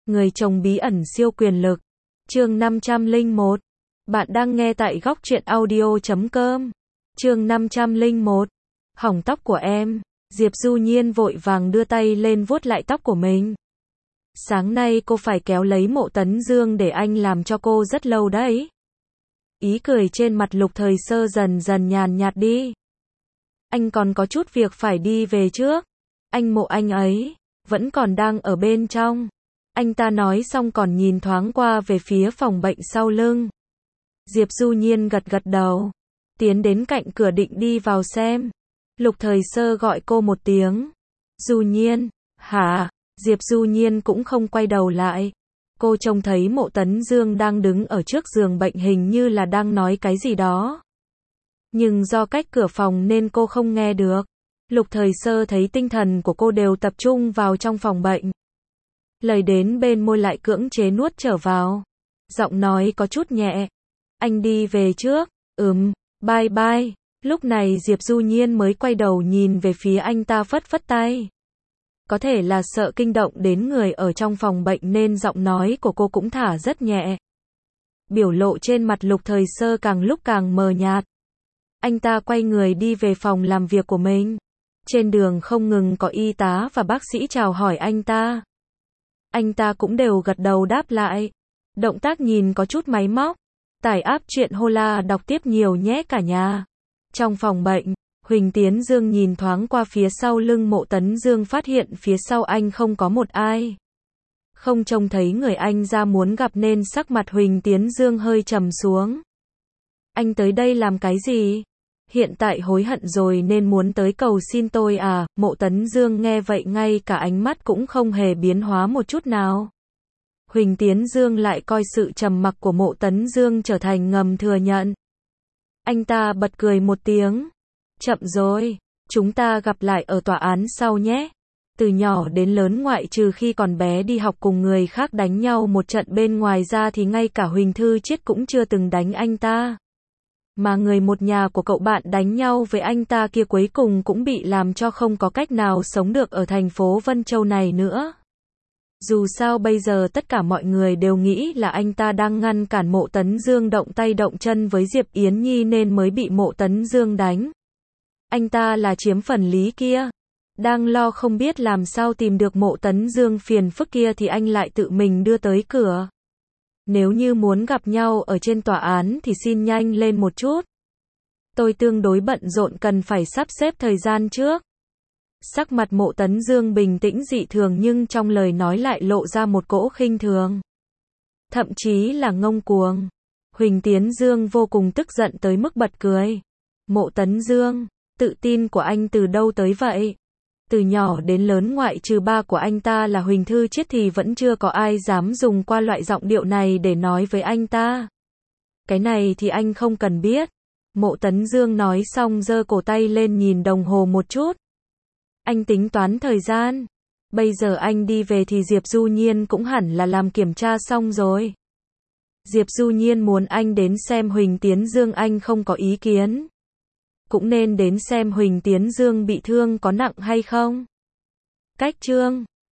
Người chồng bí ẩn siêu quyền lực. Chương 501. Bạn đang nghe tại góc truyện audio.com. Chương 501. Hỏng tóc của em. Diệp Du Nhiên vội vàng đưa tay lên vuốt lại tóc của mình. Sáng nay cô phải kéo lấy Mộ Tấn Dương để anh làm cho cô rất lâu đấy. Ý cười trên mặt Lục Thời Sơ dần dần nhàn nhạt đi. Anh còn có chút việc phải đi về trước. Anh Mộ anh ấy vẫn còn đang ở bên trong. Anh ta nói xong còn nhìn thoáng qua về phía phòng bệnh sau lưng. Diệp Du Nhiên gật gật đầu, tiến đến cạnh cửa định đi vào xem. Lục Thời Sơ gọi cô một tiếng. Du Nhiên, hả? Diệp Du Nhiên cũng không quay đầu lại. Cô trông thấy Mộ Tấn Dương đang đứng ở trước giường bệnh, hình như là đang nói cái gì đó. Nhưng do cách cửa phòng nên cô không nghe được. Lục Thời Sơ thấy tinh thần của cô đều tập trung vào trong phòng bệnh. Lời đến bên môi lại cưỡng chế nuốt trở vào. Giọng nói có chút nhẹ. Anh đi về trước. Bye bye. Lúc này Diệp Du Nhiên mới quay đầu nhìn về phía anh ta, phất phất tay. Có thể là sợ kinh động đến người ở trong phòng bệnh nên giọng nói của cô cũng thả rất nhẹ. Biểu lộ trên mặt Lục Thời Sơ càng lúc càng mờ nhạt. Anh ta quay người đi về phòng làm việc của mình. Trên đường không ngừng có y tá và bác sĩ chào hỏi anh ta. Anh ta cũng đều gật đầu đáp lại. Động tác nhìn có chút máy móc. Tải app truyện Hola đọc tiếp nhiều nhé cả nhà. Trong phòng bệnh, Huỳnh Tiến Dương nhìn thoáng qua phía sau lưng Mộ Tấn Dương, phát hiện phía sau anh không có một ai. Không trông thấy người anh ra muốn gặp nên sắc mặt Huỳnh Tiến Dương hơi trầm xuống. Anh tới đây làm cái gì? Hiện tại hối hận rồi nên muốn tới cầu xin tôi à? Mộ Tấn Dương nghe vậy ngay cả ánh mắt cũng không hề biến hóa một chút nào. Huỳnh Tiến Dương lại coi sự trầm mặc của Mộ Tấn Dương trở thành ngầm thừa nhận. Anh ta bật cười một tiếng. Chậm rồi, chúng ta gặp lại ở tòa án sau nhé. Từ nhỏ đến lớn ngoại trừ khi còn bé đi học cùng người khác đánh nhau một trận bên ngoài ra thì ngay cả Huỳnh Thư Chiết cũng chưa từng đánh anh ta. Mà người một nhà của cậu bạn đánh nhau với anh ta kia cuối cùng cũng bị làm cho không có cách nào sống được ở thành phố Vân Châu này nữa. Dù sao bây giờ tất cả mọi người đều nghĩ là anh ta đang ngăn cản Mộ Tấn Dương động tay động chân với Diệp Yến Nhi nên mới bị Mộ Tấn Dương đánh. Anh ta là chiếm phần lý kia. Đang lo không biết làm sao tìm được Mộ Tấn Dương phiền phức kia thì anh lại tự mình đưa tới cửa. Nếu như muốn gặp nhau ở trên tòa án thì xin nhanh lên một chút. Tôi tương đối bận rộn cần phải sắp xếp thời gian trước. Sắc mặt Mộ Tấn Dương bình tĩnh dị thường nhưng trong lời nói lại lộ ra một cỗ khinh thường. Thậm chí là ngông cuồng. Huỳnh Tiến Dương vô cùng tức giận tới mức bật cười. Mộ Tấn Dương, tự tin của anh từ đâu tới vậy? Từ nhỏ đến lớn ngoại trừ ba của anh ta là Huỳnh Thư Chiết thì vẫn chưa có ai dám dùng qua loại giọng điệu này để nói với anh ta. Cái này thì anh không cần biết. Mộ Tấn Dương nói xong giơ cổ tay lên nhìn đồng hồ một chút. Anh tính toán thời gian. Bây giờ anh đi về thì Diệp Du Nhiên cũng hẳn là làm kiểm tra xong rồi. Diệp Du Nhiên muốn anh đến xem Huỳnh Tiến Dương, anh không có ý kiến. Cũng nên đến xem Huỳnh Tiến Dương bị thương có nặng hay không. Cách chương